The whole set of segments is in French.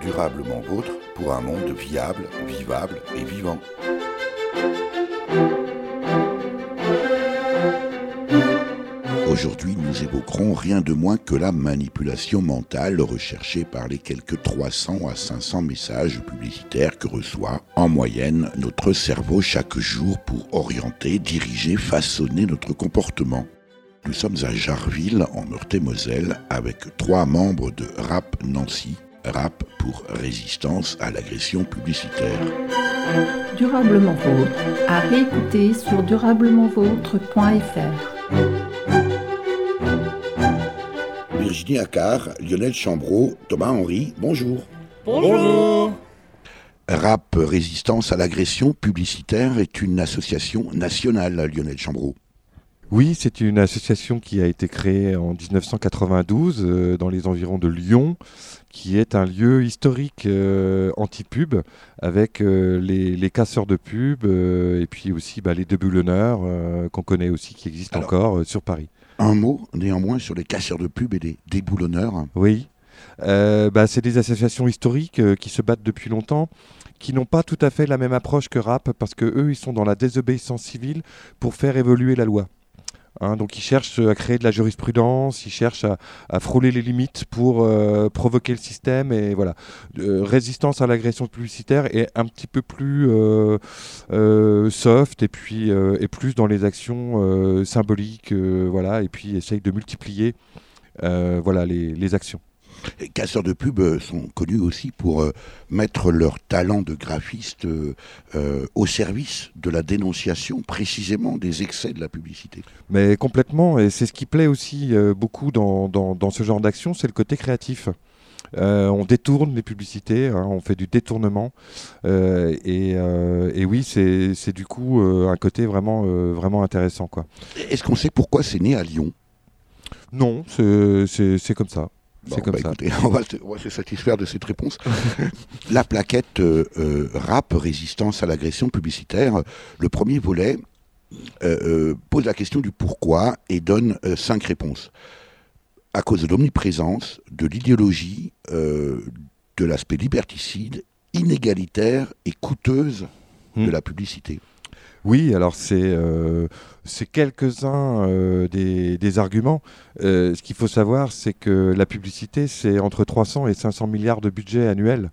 Durablement vôtre pour un monde viable, vivable et vivant. Aujourd'hui, nous évoquerons rien de moins que la manipulation mentale recherchée par les quelques 300 à 500 messages publicitaires que reçoit en moyenne notre cerveau chaque jour pour orienter, diriger, façonner notre comportement. Nous sommes à Jarville, en Meurthe-et-Moselle, avec 3 membres de RAP Nancy. RAP pour résistance à l'agression publicitaire. Durablement vôtre, à réécouter sur durablementvôtre.fr. Virginie Accard, Lionel Chambreau, Thomas Henry, bonjour. Bonjour. RAP Résistance à l'agression publicitaire est une association nationale, Lionel Chambreau. Oui, c'est une association qui a été créée en 1992 dans les environs de Lyon, qui est un lieu historique anti-pub avec les casseurs de pub et puis aussi les déboulonneurs qu'on connaît aussi, qui existent encore sur Paris. Un mot néanmoins sur les casseurs de pub et les déboulonneurs. Oui, c'est des associations historiques qui se battent depuis longtemps, qui n'ont pas tout à fait la même approche que RAP, parce qu'eux, ils sont dans la désobéissance civile pour faire évoluer la loi. Donc ils cherchent à créer de la jurisprudence, ils cherchent à frôler les limites pour provoquer le système, et voilà. Résistance à l'agression publicitaire est un petit peu plus soft, et puis et plus dans les actions symboliques, et puis essaye de multiplier les actions. Les casseurs de pub sont connus aussi pour mettre leur talent de graphiste au service de la dénonciation précisément des excès de la publicité. Mais complètement, et c'est ce qui plaît aussi beaucoup dans ce genre d'action, c'est le côté créatif. On détourne les publicités, on fait du détournement, et oui, c'est du coup un côté vraiment intéressant, quoi. Est-ce qu'on sait pourquoi c'est né à Lyon ? Non, c'est comme ça. Écoutez, on va se satisfaire de cette réponse. La plaquette RAP, Résistance à l'agression publicitaire, le premier volet pose la question du pourquoi et donne 5 réponses. À cause de l'omniprésence, de l'idéologie, de l'aspect liberticide, inégalitaire et coûteuse de la publicité. Oui, alors c'est quelques-uns des arguments. Ce qu'il faut savoir, c'est que la publicité, c'est entre 300 et 500 milliards de budget annuel.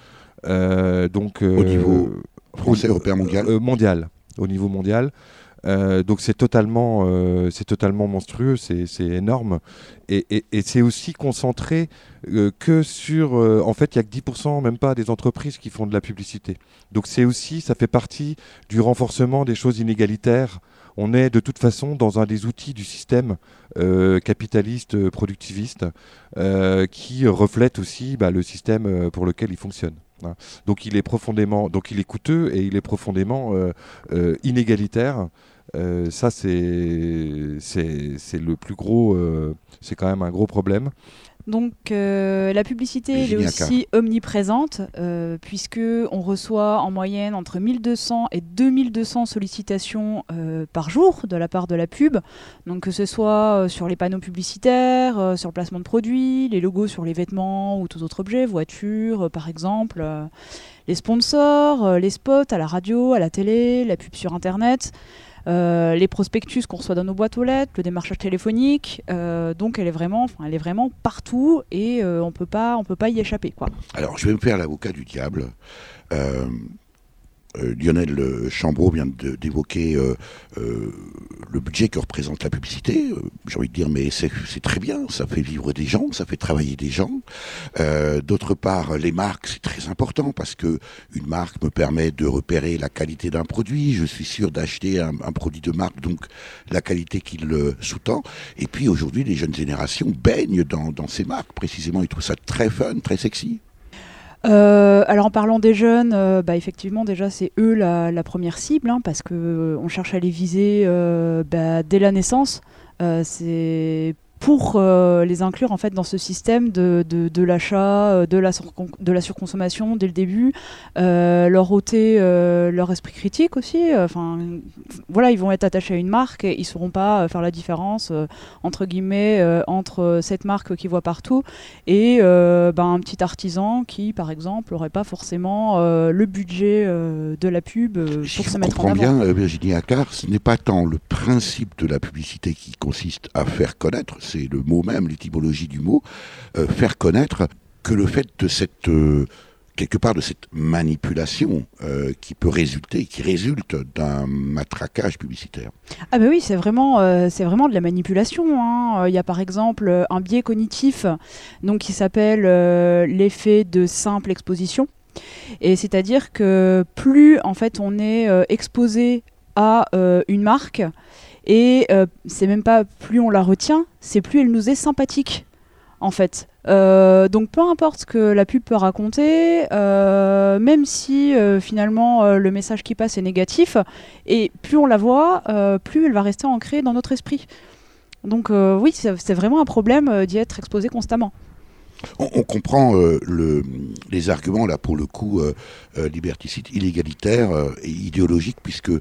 Au niveau français, européen, mondial au niveau mondial. Donc c'est totalement monstrueux, c'est énorme, et c'est aussi concentré que sur... en fait, il n'y a que 10%, même pas, des entreprises qui font de la publicité. Donc ça fait partie du renforcement des choses inégalitaires. On est de toute façon dans un des outils du système capitaliste, productiviste, qui reflète aussi le système pour lequel il fonctionne. Donc il est coûteux, et il est profondément inégalitaire. Ça c'est le plus gros, c'est quand même un gros problème. Donc la publicité elle est aussi omniprésente, puisque on reçoit en moyenne entre 1200 et 2200 sollicitations par jour de la part de la pub, donc que ce soit sur les panneaux publicitaires, sur le placement de produits, les logos sur les vêtements ou tout autre objet, voitures par exemple, les sponsors, les spots à la radio, à la télé, la pub sur internet, les prospectus qu'on reçoit dans nos boîtes aux lettres, le démarchage téléphonique, donc elle est vraiment partout, et on peut pas y échapper, quoi. Alors je vais me faire l'avocat du diable. Lionel Chambreau vient d'évoquer le budget que représente la publicité. J'ai envie de dire, mais c'est très bien, ça fait vivre des gens, ça fait travailler des gens. D'autre part, les marques, c'est très important, parce que une marque me permet de repérer la qualité d'un produit. Je suis sûr d'acheter un produit de marque, donc la qualité qu'il sous-tend. Et puis aujourd'hui, les jeunes générations baignent dans ces marques, précisément. Ils trouvent ça très fun, très sexy. Alors en parlant des jeunes, effectivement déjà c'est eux la première cible, parce qu'on cherche à les viser dès la naissance. C'est pour les inclure en fait dans ce système de l'achat, de la surconsommation dès le début, leur ôter leur esprit critique aussi. Voilà, ils vont être attachés à une marque et ils sauront pas faire la différence entre guillemets entre cette marque qu'ils voient partout et un petit artisan qui, par exemple, n'aurait pas forcément le budget de la pub pour se mettre en avant. Je comprends bien, Virginie Accard, ce n'est pas tant le principe de la publicité qui consiste à faire connaître, c'est le mot même, l'étymologie du mot, faire connaître, que le fait de cette... quelque part de cette manipulation qui résulte d'un matraquage publicitaire. Ah bah oui, c'est vraiment de la manipulation. Il y a par exemple un biais cognitif qui s'appelle l'effet de simple exposition. Et c'est-à-dire que plus en fait on est exposé à une marque, et c'est même pas plus on la retient, c'est plus elle nous est sympathique en fait. Donc peu importe ce que la pub peut raconter, même si finalement le message qui passe est négatif, et plus on la voit, plus elle va rester ancrée dans notre esprit. Donc oui, c'est vraiment un problème d'y être exposé constamment. On comprend les arguments, là, pour le coup, liberticides, illégalitaires et idéologiques, puisque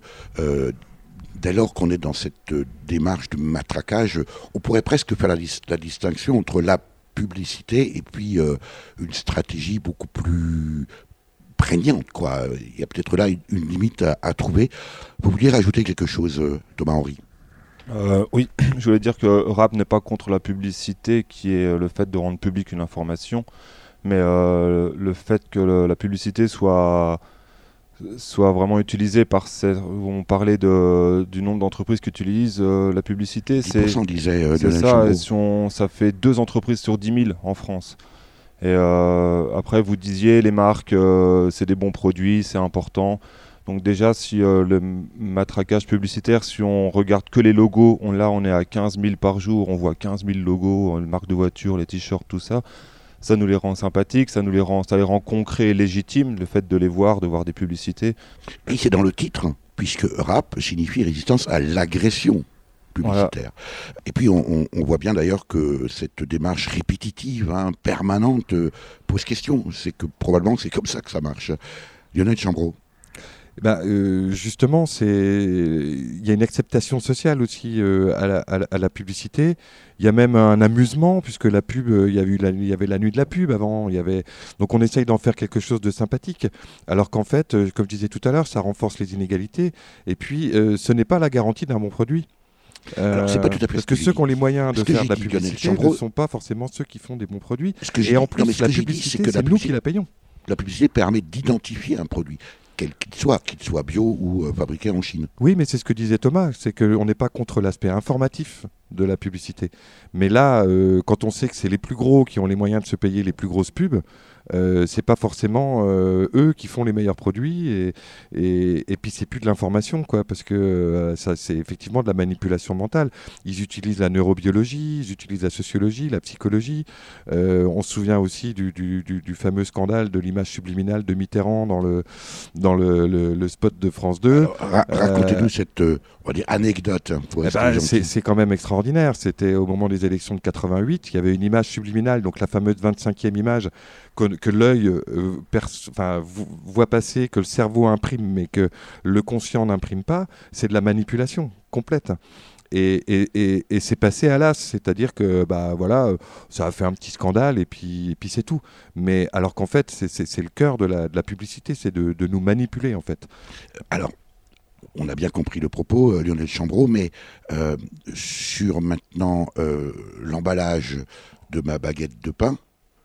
dès lors qu'on est dans cette démarche de matraquage, on pourrait presque faire la distinction entre la publicité et puis une stratégie beaucoup plus prégnante, quoi. Il y a peut-être là une limite à trouver. Vous vouliez rajouter quelque chose, Thomas-Henri ? Oui, je voulais dire que RAP n'est pas contre la publicité, qui est le fait de rendre publique une information, mais le fait que la publicité soit vraiment utilisée par on parlait du nombre d'entreprises qui utilisent la publicité. 10% disait c'est ça, ça fait 2 entreprises sur 10 000 en France. Et après, vous disiez, les marques, c'est des bons produits, c'est important. Donc déjà, si le matraquage publicitaire, si on regarde que les logos, on est à 15 000 par jour, on voit 15 000 logos, les marques de voitures, les t-shirts, tout ça. Ça nous les rend sympathiques, ça les rend concrets et légitimes, le fait de les voir, de voir des publicités. Et c'est dans le titre, puisque RAP signifie résistance à l'agression publicitaire. Voilà. Et puis on voit bien d'ailleurs que cette démarche répétitive, permanente, pose question. C'est que probablement c'est comme ça que ça marche. Lionel Chambreau. Justement, il y a une acceptation sociale aussi à la publicité. Il y a même un amusement, puisque la pub, il y avait la nuit de la pub avant. Donc on essaye d'en faire quelque chose de sympathique. Alors qu'en fait, comme je disais tout à l'heure, ça renforce les inégalités. Et puis, ce n'est pas la garantie d'un bon produit. Alors, c'est pas tout à fait parce que ceux qui ont les moyens de faire de la publicité ne sont pas forcément ceux qui font des bons produits. Et en plus, la publicité, c'est nous qui la payons. La publicité permet d'identifier un produit, quel qu'il soit bio ou fabriqué en Chine. Oui, mais c'est ce que disait Thomas, c'est qu'on n'est pas contre l'aspect informatif de la publicité. Mais là, quand on sait que c'est les plus gros qui ont les moyens de se payer les plus grosses pubs, c'est pas forcément eux qui font les meilleurs produits, et puis c'est plus de l'information, quoi, parce que ça, c'est effectivement de la manipulation mentale. Ils utilisent la neurobiologie, ils utilisent la sociologie, la psychologie. On se souvient aussi du fameux scandale de l'image subliminale de Mitterrand dans le spot de France 2. Alors, racontez-nous cette on va dire anecdote. C'est quand même extraordinaire. C'était au moment des élections de 88, il y avait une image subliminale, donc la fameuse 25e image que l'œil voit passer, que le cerveau imprime, mais que le conscient n'imprime pas. C'est de la manipulation complète. Et c'est passé à l'as, c'est-à-dire que ça a fait un petit scandale et puis c'est tout. Mais alors qu'en fait, c'est le cœur de la publicité, c'est de nous manipuler en fait. Alors, on a bien compris le propos, Lionel Chambreau, mais sur maintenant l'emballage de ma baguette de pain,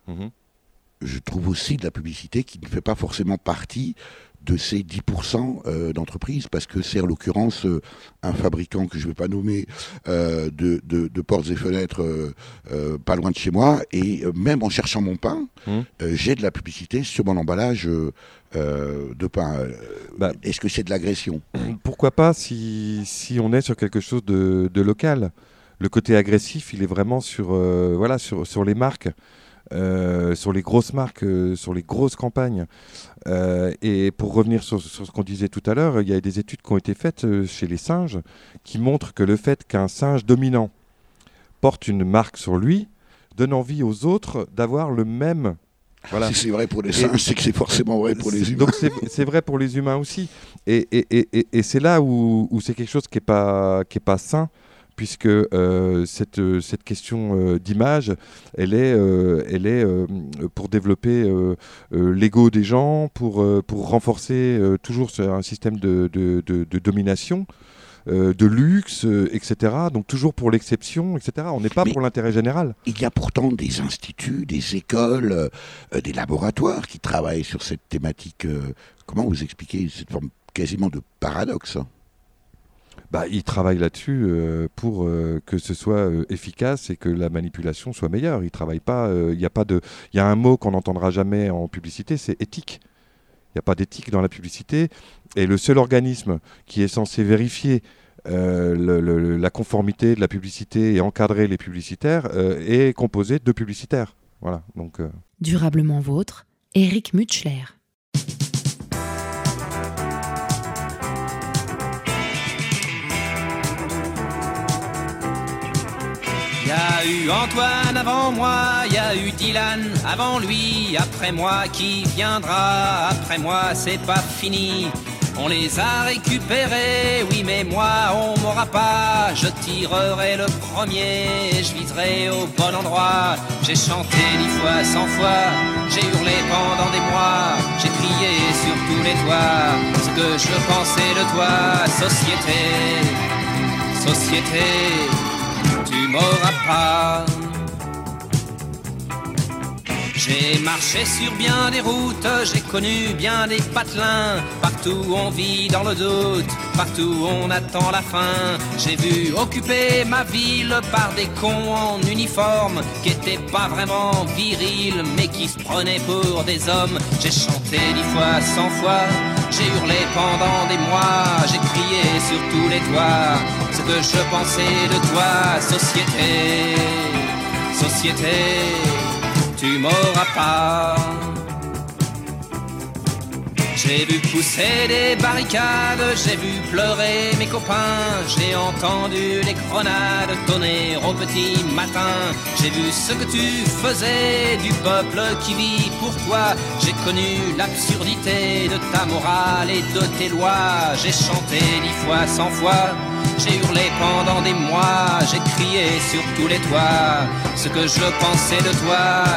je trouve aussi de la publicité qui ne fait pas forcément partie de ces 10% d'entreprises, parce que c'est en l'occurrence un fabricant que je ne vais pas nommer de portes et fenêtres pas loin de chez moi, et même en cherchant mon pain, j'ai de la publicité sur mon emballage de pain. Est-ce que c'est de l'agression ? Pourquoi pas si on est sur quelque chose de local. Le côté agressif, il est vraiment sur les marques. Sur les grosses marques, sur les grosses campagnes. Et pour revenir sur ce qu'on disait tout à l'heure, il y a des études qui ont été faites chez les singes qui montrent que le fait qu'un singe dominant porte une marque sur lui, donne envie aux autres d'avoir le même. Voilà. Si c'est vrai pour les singes, c'est que c'est forcément vrai pour les humains. Donc c'est vrai pour les humains aussi. Et c'est là où c'est quelque chose qui est pas sain, puisque cette question d'image, elle est pour développer l'ego des gens, pour renforcer toujours un système de domination. De luxe, etc. Donc toujours pour l'exception, etc. On n'est pas pour l'intérêt général. Il y a pourtant des instituts, des écoles, des laboratoires qui travaillent sur cette thématique. Comment vous expliquez cette forme quasiment de paradoxe? Ils travaillent là-dessus pour que ce soit efficace et que la manipulation soit meilleure. Ils travaillent pas. Il y a un mot qu'on n'entendra jamais en publicité, c'est éthique. Il n'y a pas d'éthique dans la publicité. Et le seul organisme qui est censé vérifier la conformité de la publicité et encadrer les publicitaires est composé de publicitaires. Voilà, donc, Durablement vôtre, Éric Mutschler. Il y a eu Antoine avant moi, il y a eu Dylan avant lui, après moi qui viendra, après moi c'est pas fini. On les a récupérés, oui mais moi on m'aura pas. Je tirerai le premier, je viserai au bon endroit. J'ai chanté 10 fois, 100 fois, j'ai hurlé pendant des mois. J'ai crié sur tous les toits ce que je pensais de toi. Société, tu m'auras pas. J'ai marché sur bien des routes, j'ai connu bien des patelins. Partout on vit dans le doute, partout on attend la fin. J'ai vu occuper ma ville par des cons en uniforme qui étaient pas vraiment virils mais qui se prenaient pour des hommes. J'ai chanté 10 fois, 100 fois, j'ai hurlé pendant des mois. J'ai crié sur tous les toits ce que je pensais de toi. Société, tu m'auras pas. J'ai vu pousser des barricades, j'ai vu pleurer mes copains. J'ai entendu les grenades tonner au petit matin. J'ai vu ce que tu faisais du peuple qui vit pour toi. J'ai connu l'absurdité de ta morale et de tes lois. J'ai chanté 10 fois, 100 fois, j'ai hurlé pendant des mois. J'ai crié sur tous les toits ce que je pensais de toi.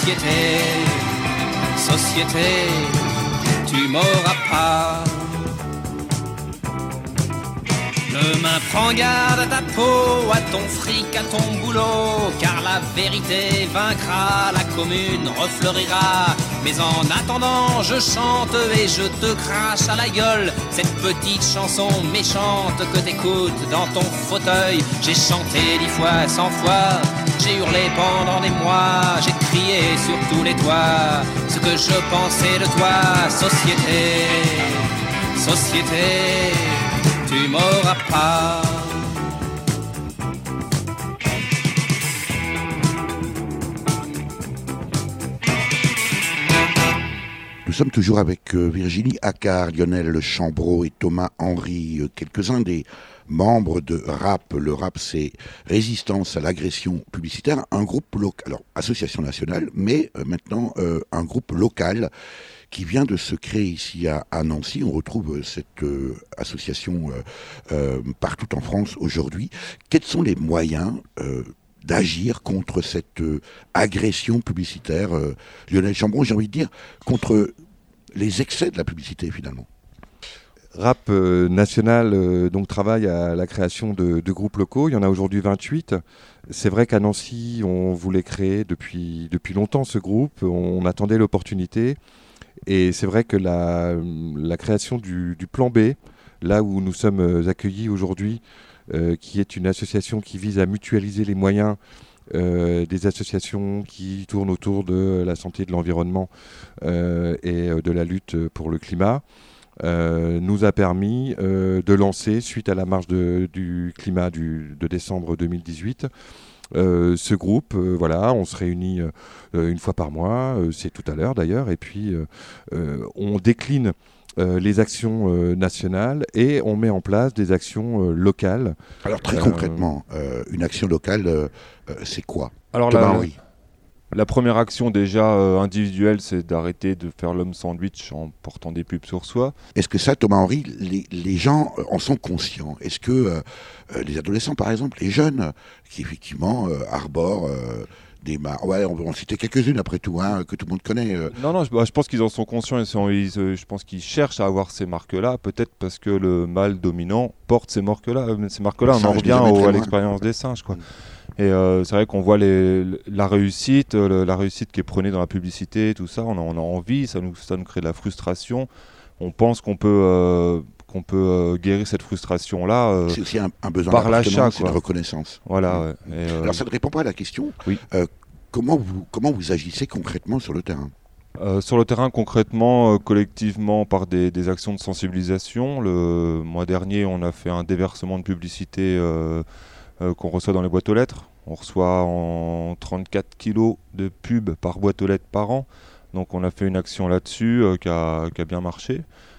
Société, tu m'auras pas. Demain prends garde à ta peau, à ton fric, à ton boulot, car la vérité vaincra, la commune refleurira. Mais en attendant je chante et je te crache à la gueule cette petite chanson méchante que t'écoutes dans ton fauteuil. J'ai chanté 10 fois, 100 fois, j'ai hurlé pendant des mois. J'ai crié sur tous les toits ce que je pensais de toi. Société, tu m'auras pas. Nous sommes toujours avec Virginie Accard, Lionel Chambreau et Thomas Henry, quelques-uns des membres de RAP. Le RAP, c'est Résistance à l'agression publicitaire, un groupe local, alors association nationale, mais maintenant un groupe local qui vient de se créer ici à Nancy. On retrouve cette association partout en France aujourd'hui. Quels sont les moyens d'agir contre cette agression publicitaire, Lionel Chambreau, j'ai envie de dire, contre les excès de la publicité finalement? RAP national donc travaille à la création de groupes locaux. Il y en a aujourd'hui 28. C'est vrai qu'à Nancy, on voulait créer depuis longtemps ce groupe. On attendait l'opportunité. Et c'est vrai que la création du Plan B, là où nous sommes accueillis aujourd'hui, qui est une association qui vise à mutualiser les moyens des associations qui tournent autour de la santé et de l'environnement et de la lutte pour le climat, nous a permis de lancer, suite à la marche du climat de décembre 2018, ce groupe, on se réunit une fois par mois, c'est tout à l'heure d'ailleurs, et puis on décline les actions nationales et on met en place des actions locales. Alors très concrètement, une action locale, c'est quoi? Alors la première action déjà individuelle, c'est d'arrêter de faire l'homme sandwich en portant des pubs sur soi. Est-ce que ça, Thomas-Henri, les gens en sont conscients? Est-ce que les adolescents, par exemple, les jeunes, qui effectivement arborent des marques, on va en citer quelques-unes après tout, que tout le monde connaît. Non, je pense qu'ils en sont conscients et je pense qu'ils cherchent à avoir ces marques-là, peut-être parce que le mâle dominant porte ces marques-là. On en revient à l'expérience des singes, quoi. Et c'est vrai qu'on voit la réussite qui est prônée dans la publicité, tout ça, on a envie, ça nous crée de la frustration. On pense qu'on peut guérir cette frustration-là c'est aussi un besoin par l'achat, c'est de reconnaissance. Voilà. Alors ça ne répond pas à la question. Oui. Comment vous agissez concrètement sur le terrain? Sur le terrain, concrètement, collectivement, par des actions de sensibilisation. Le mois dernier, on a fait un déversement de publicité qu'on reçoit dans les boîtes aux lettres. On reçoit en 34 kilos de pubs par boîte aux lettres par an. Donc on a fait une action là-dessus qui a bien marché.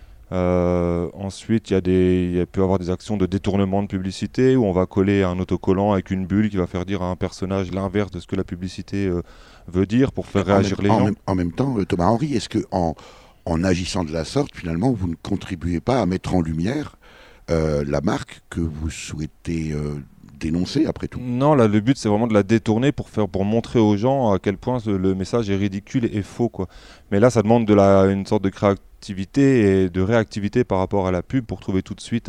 Ensuite, il peut y avoir des actions de détournement de publicité où on va coller un autocollant avec une bulle qui va faire dire à un personnage l'inverse de ce que la publicité veut dire pour faire réagir les gens. En même temps, Thomas-Henri, est-ce que en agissant de la sorte, finalement, vous ne contribuez pas à mettre en lumière la marque que vous souhaitez dénoncer après tout? Non, là, le but c'est vraiment de la détourner pour montrer aux gens à quel point le message est ridicule et faux, quoi. Mais là, ça demande une sorte de créativité et de réactivité par rapport à la pub pour trouver tout de suite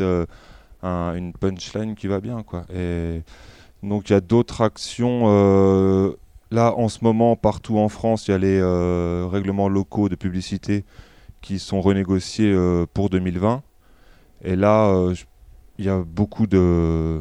une punchline qui va bien, quoi. Et donc il y a d'autres actions. Là, en ce moment, partout en France, il y a les règlements locaux de publicité qui sont renégociés pour 2020. Et là, il y a beaucoup de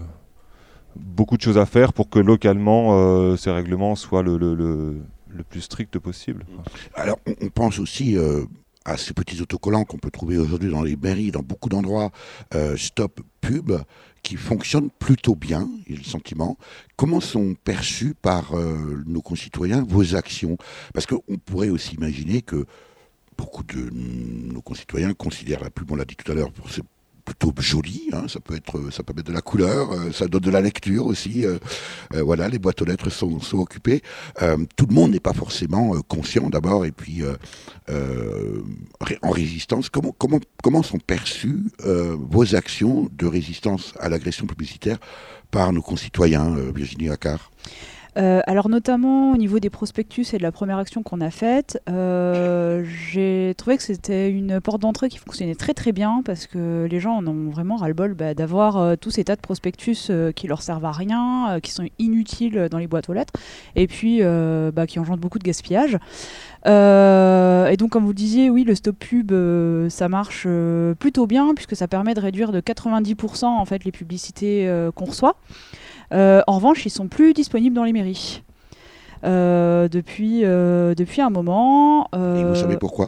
choses à faire pour que localement ces règlements soient le plus strict possible. Alors on pense aussi à ces petits autocollants qu'on peut trouver aujourd'hui dans les mairies, dans beaucoup d'endroits, Stop Pub, qui fonctionnent plutôt bien, il y a le sentiment. Comment sont perçues par nos concitoyens vos actions? Parce qu'on pourrait aussi imaginer que beaucoup de nos concitoyens considèrent la pub, on l'a dit tout à l'heure, pour plutôt joli, ça peut mettre de la couleur, ça donne de la lecture aussi. Voilà, les boîtes aux lettres sont occupées. Tout le monde n'est pas forcément conscient d'abord, et puis en résistance. Comment sont perçues vos actions de résistance à l'agression publicitaire par nos concitoyens, Virginie Accard? Alors notamment au niveau des prospectus et de la première action qu'on a faite, j'ai trouvé que c'était une porte d'entrée qui fonctionnait très très bien parce que les gens en ont vraiment ras-le-bol d'avoir tous ces tas de prospectus qui leur servent à rien, qui sont inutiles dans les boîtes aux lettres et puis qui engendrent beaucoup de gaspillage. Et donc comme vous le disiez, oui, le Stop Pub ça marche plutôt bien puisque ça permet de réduire de 90% en fait les publicités qu'on reçoit. En revanche, ils sont plus disponibles dans les mairies depuis un moment. Et vous savez pourquoi?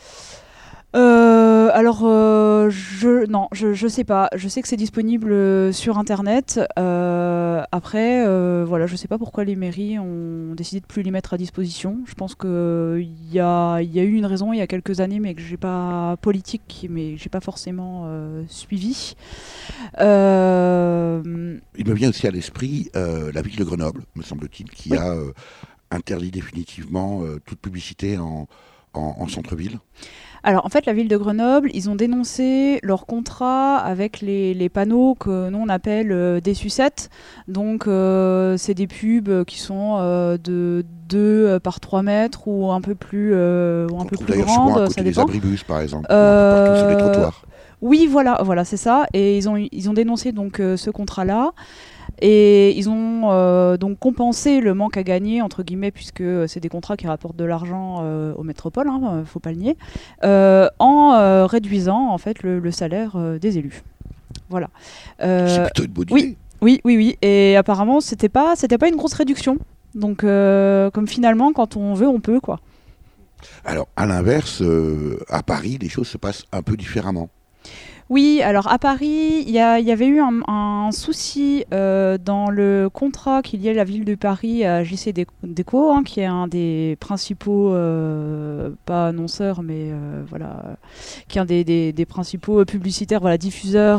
Je sais pas. Je sais que c'est disponible sur Internet. Après, je sais pas pourquoi les mairies ont décidé de plus les mettre à disposition. Je pense qu'il y a eu une raison il y a quelques années, mais que j'ai pas forcément suivi. Il me vient aussi à l'esprit la ville de Grenoble, me semble-t-il, qui a interdit définitivement toute publicité en centre-ville. Alors en fait la ville de Grenoble, ils ont dénoncé leur contrat avec les panneaux que nous on appelle des sucettes. Donc c'est des pubs qui sont de 2 par 3 mètres ou un peu plus grandes. À côté des abribus par exemple, partout sur les trottoirs. Oui voilà c'est ça. Et ils ont dénoncé donc ce contrat-là. Et ils ont donc compensé le manque à gagner, entre guillemets, puisque c'est des contrats qui rapportent de l'argent aux métropoles, faut pas le nier, en réduisant en fait le salaire des élus. Voilà. C'est plutôt une bonne idée. Oui. Et apparemment, c'était pas une grosse réduction. Donc, comme finalement, quand on veut, on peut, quoi. Alors, à l'inverse, à Paris, les choses se passent un peu différemment. Oui, alors à Paris, il y avait eu un souci dans le contrat qu'il y a la ville de Paris à JC Déco, qui est un des principaux, pas annonceurs, mais voilà, qui est un des principaux publicitaires, voilà, diffuseurs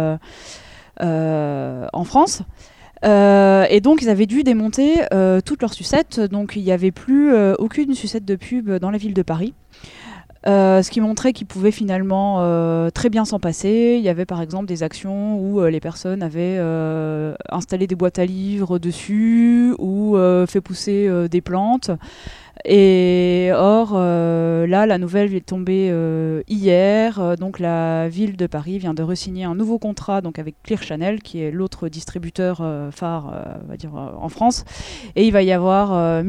en France. Et donc ils avaient dû démonter toutes leurs sucettes, donc il n'y avait plus aucune sucette de pub dans la ville de Paris. Ce qui montrait qu'ils pouvaient finalement très bien s'en passer. Il y avait par exemple des actions où les personnes avaient installé des boîtes à livres dessus ou fait pousser des plantes. Et or, là, la nouvelle est tombée hier. Donc la ville de Paris vient de re-signer un nouveau contrat donc, avec Clear Channel, qui est l'autre distributeur phare on va dire, en France. Et il va y avoir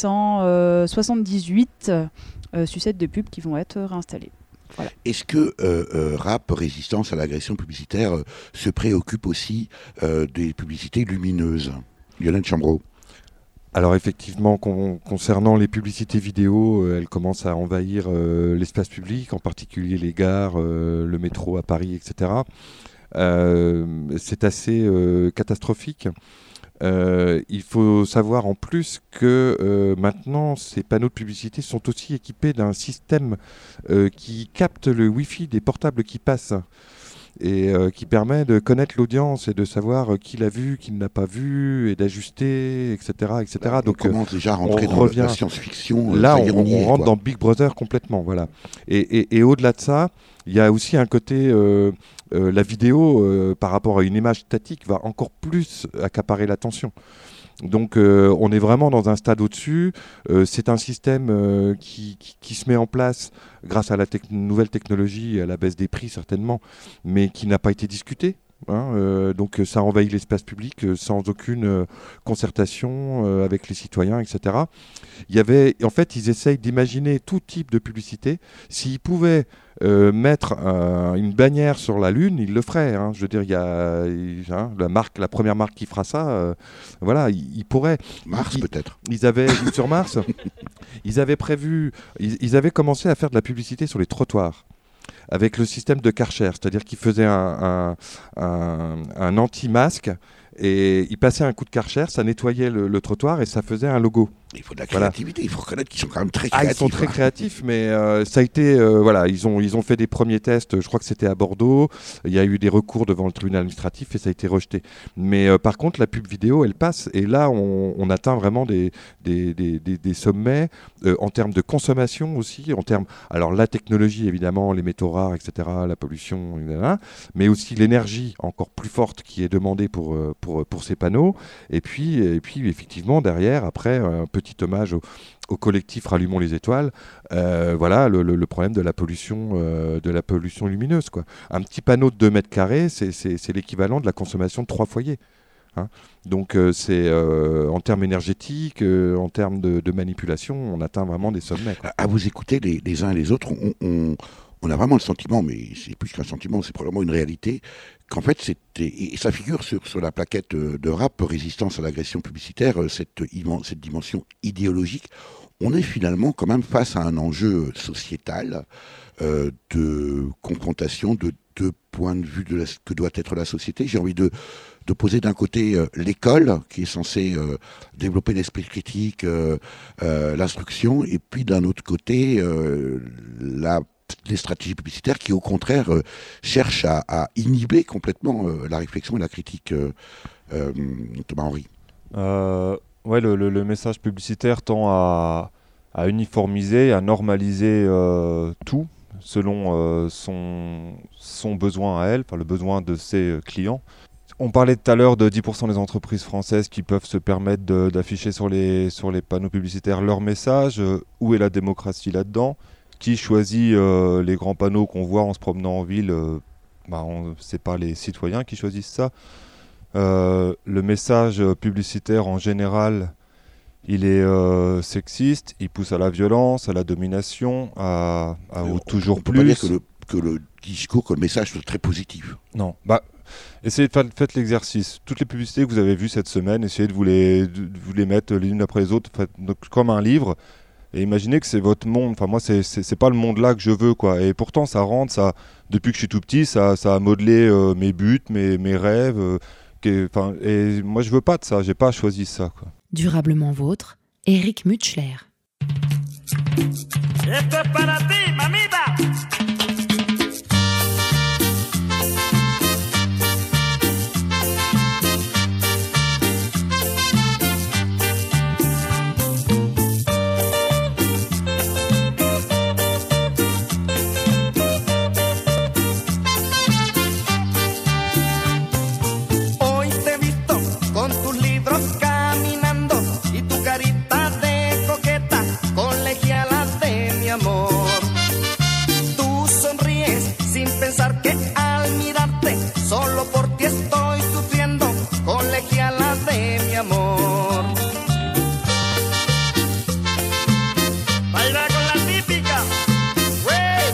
1678 sucettes de pub qui vont être réinstallées. Voilà. Est-ce que RAP, Résistance à l'agression publicitaire, se préoccupe aussi des publicités lumineuses ? Lionel Chambreau. Alors effectivement, concernant les publicités vidéo, elles commencent à envahir l'espace public, en particulier les gares, le métro à Paris, etc. C'est assez catastrophique. Il faut savoir en plus que maintenant ces panneaux de publicité sont aussi équipés d'un système qui capte le Wi-Fi des portables qui passent et qui permet de connaître l'audience et de savoir qui l'a vu, qui ne l'a pas vu et d'ajuster, etc. etc. Donc on commence déjà à rentrer dans la science-fiction. Là, on rentre dans Big Brother complètement. Voilà. Et au-delà de ça, il y a aussi un côté... la vidéo, par rapport à une image statique, va encore plus accaparer l'attention. Donc on est vraiment dans un stade au-dessus. C'est un système qui se met en place grâce à la nouvelle technologie, à la baisse des prix certainement, mais qui n'a pas été discuté. Donc ça envahit l'espace public sans aucune concertation avec les citoyens, etc. En fait, ils essayent d'imaginer tout type de publicité. S'ils pouvaient mettre une bannière sur la Lune, ils le feraient. Je veux dire, il y a la première marque qui fera ça. Voilà, ils pourraient. Mars peut-être. Ils avaient sur Mars. Ils avaient prévu. Ils avaient commencé à faire de la publicité sur les trottoirs, avec le système de Karcher, c'est-à-dire qu'il faisait un anti-masque et il passait un coup de Karcher, ça nettoyait le trottoir et ça faisait un logo. Il faut de la créativité, il faut reconnaître qu'ils sont quand même très créatifs. Ils sont très créatifs, mais ça a été... ils ont fait des premiers tests, je crois que c'était à Bordeaux, il y a eu des recours devant le tribunal administratif et ça a été rejeté. Mais par contre, la pub vidéo, elle passe et là, on atteint vraiment des sommets en termes de consommation aussi, en termes... Alors la technologie, évidemment, les métaux rares, etc., la pollution, etc., mais aussi l'énergie encore plus forte qui est demandée pour ces panneaux. Et puis effectivement, derrière, après... petit hommage au collectif Rallumons les étoiles, le problème de la pollution lumineuse, quoi. Un petit panneau de 2 mètres carrés, c'est l'équivalent de la consommation de 3 foyers. Donc c'est en termes énergétiques, en termes de manipulation, on atteint vraiment des sommets, quoi. À vous écouter les uns et les autres, on a vraiment le sentiment, mais c'est plus qu'un sentiment, c'est probablement une réalité, qu'en fait, et ça figure sur la plaquette de RAP, Résistance à l'agression publicitaire, cette dimension idéologique. On est finalement quand même face à un enjeu sociétal de confrontation de 2 points de vue de que doit être la société. J'ai envie de poser d'un côté l'école, qui est censée développer l'esprit critique, l'instruction, et puis d'un autre côté, les stratégies publicitaires qui, au contraire, cherchent à inhiber complètement la réflexion et la critique. Thomas Henry. Le message publicitaire tend à uniformiser, à normaliser tout selon son besoin à elle, le besoin de ses clients. On parlait tout à l'heure de 10% des entreprises françaises qui peuvent se permettre d'afficher sur les panneaux publicitaires leur message. Où est la démocratie là-dedans ? Qui choisit les grands panneaux qu'on voit en se promenant en ville c'est pas les citoyens qui choisissent ça. Le message publicitaire en général, il est sexiste, il pousse à la violence, à la domination, au toujours plus. On peut pas dire que le discours, que le message soit très positif. Non, essayez faites l'exercice. Toutes les publicités que vous avez vues cette semaine, essayez de vous les mettre les unes après les autres, comme un livre. Et imaginez que c'est votre monde. Enfin, moi, c'est pas le monde-là que je veux, quoi. Et pourtant, ça rentre, ça, depuis que je suis tout petit, ça a modelé mes buts, mes rêves. Et moi, je veux pas de ça. J'ai pas choisi ça, quoi. Durablement vôtre, Eric Mutschler. Esto es para ti, mamita. Hoy te he visto con tus libros caminando y tu carita de coqueta, colegiala de mi amor. Tú sonríes sin pensar que al mirarte solo por ti estoy sufriendo, colegiala de mi amor. Baila con la típica, wey.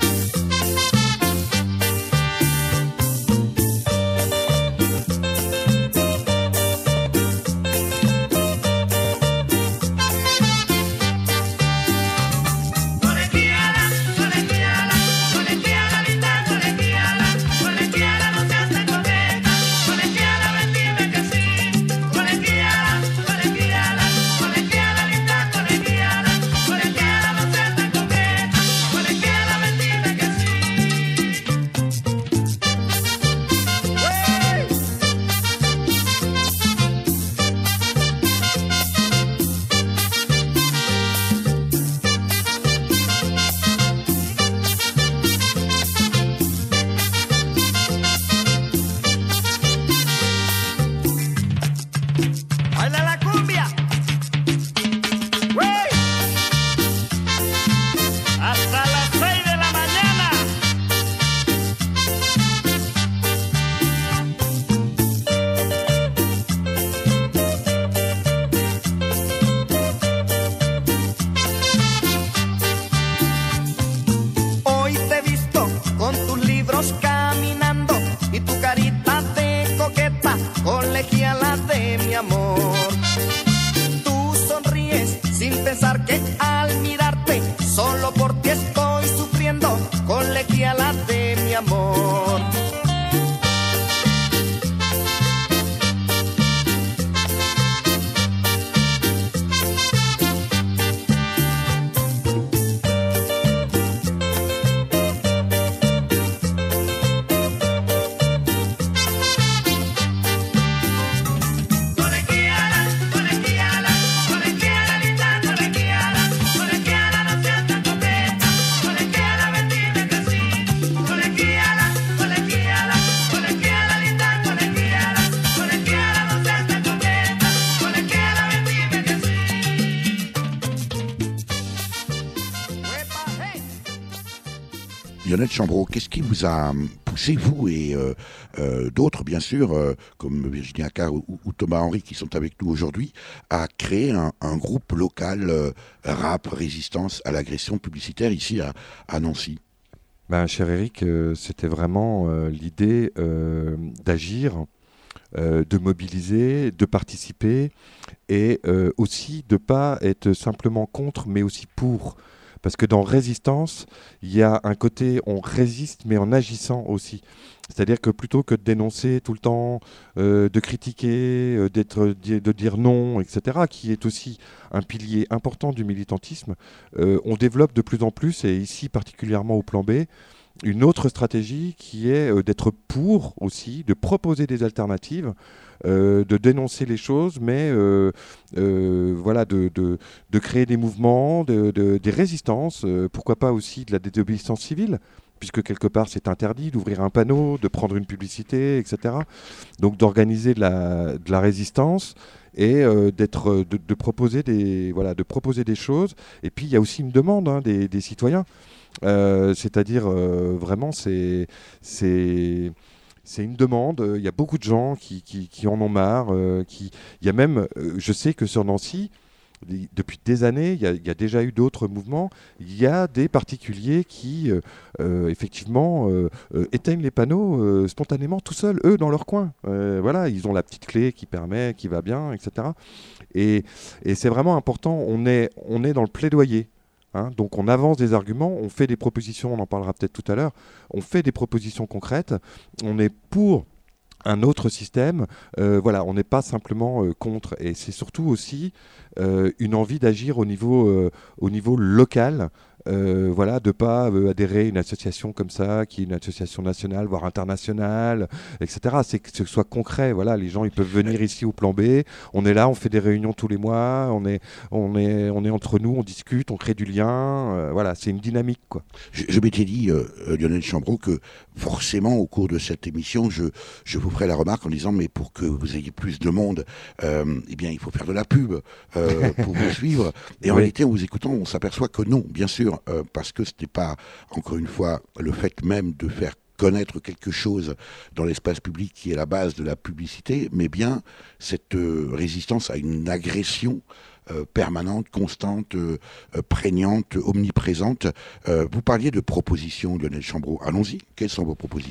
Colegiala, colegiala, colegiala linda, colegiala, colegiala no seas tan coqueta, colegiala ven dime que sí, colegiala, colegiala, colegiala linda, colegiala, colegiala no seas tan coqueta, colegiala ven dime que sí. Wey. ¡Baila la cumbia! ¡Wey! Hasta las 6 de la mañana. Hoy te he visto con tus libros caminando y tu carita de coqueta, colegiala de mi amor. Tú sonríes sin pensar que al mirarte solo por ti estoy sufriendo, colegiala de mi amor. Colegiala, colegiala, colegiala linda, colegiala, colegiala no seas tan coqueta, colegiala ven dime que sí, colegiala, colegiala, colegiala linda, colegiala, colegiala no seas tan coqueta, colegiala ven dime que sí. ¡Uepa, hey! Lionel Chambreau, qu'est-ce qui vous a poussé, vous et d'autres, bien sûr, comme Virginie Accard ou Thomas Henry, qui sont avec nous aujourd'hui, à créer un groupe local rap résistance à l'agression publicitaire ici à Nancy? Cher Eric, c'était vraiment l'idée d'agir, de mobiliser, de participer et aussi de ne pas être simplement contre, mais aussi pour. Parce que dans résistance, il y a un côté, on résiste, mais en agissant aussi. C'est-à-dire que plutôt que de dénoncer tout le temps, de critiquer, de dire non, etc., qui est aussi un pilier important du militantisme, on développe de plus en plus, et ici particulièrement au plan B, une autre stratégie qui est d'être pour aussi, de proposer des alternatives, de dénoncer les choses, mais voilà, de créer des mouvements, des résistances, pourquoi pas aussi de la désobéissance civile, puisque quelque part c'est interdit d'ouvrir un panneau, de prendre une publicité, etc. Donc d'organiser de la résistance et de proposer des choses. Et puis il y a aussi une demande des citoyens. C'est-à-dire vraiment c'est une demande. Il y a beaucoup de gens qui en ont marre. Il y a même, je sais que sur Nancy, depuis des années, il y a déjà eu d'autres mouvements. Il y a des particuliers qui, effectivement, éteignent les panneaux spontanément tout seuls, eux, dans leur coin. Voilà, ils ont la petite clé qui va bien, etc. Et c'est vraiment important. On est dans le plaidoyer. Hein, donc on avance des arguments, on fait des propositions, on en parlera peut-être tout à l'heure, on fait des propositions concrètes, on est pour un autre système, voilà, on n'est pas simplement contre, et c'est surtout aussi une envie d'agir au niveau local, voilà, de ne pas adhérer à une association comme ça, qui est une association nationale, voire internationale, etc. C'est que ce soit concret, voilà, les gens ils peuvent venir ici au plan B, on est là, on fait des réunions tous les mois, on est entre nous, on discute, on crée du lien, voilà, c'est une dynamique, quoi. Je m'étais dit, Lionel Chambreau, que forcément au cours de cette émission, je vous ferai la remarque en disant, mais pour que vous ayez plus de monde, eh bien il faut faire de la pub pour vous suivre, et en réalité en vous écoutant, on s'aperçoit que non, bien sûr, parce que ce n'est pas, encore une fois, le fait même de faire connaître quelque chose dans l'espace public qui est la base de la publicité, mais bien cette résistance à une agression permanente, constante, prégnante, omniprésente. Vous parliez de propositions, Lionel Chambreau. Allons-y, quelles sont vos propositions ?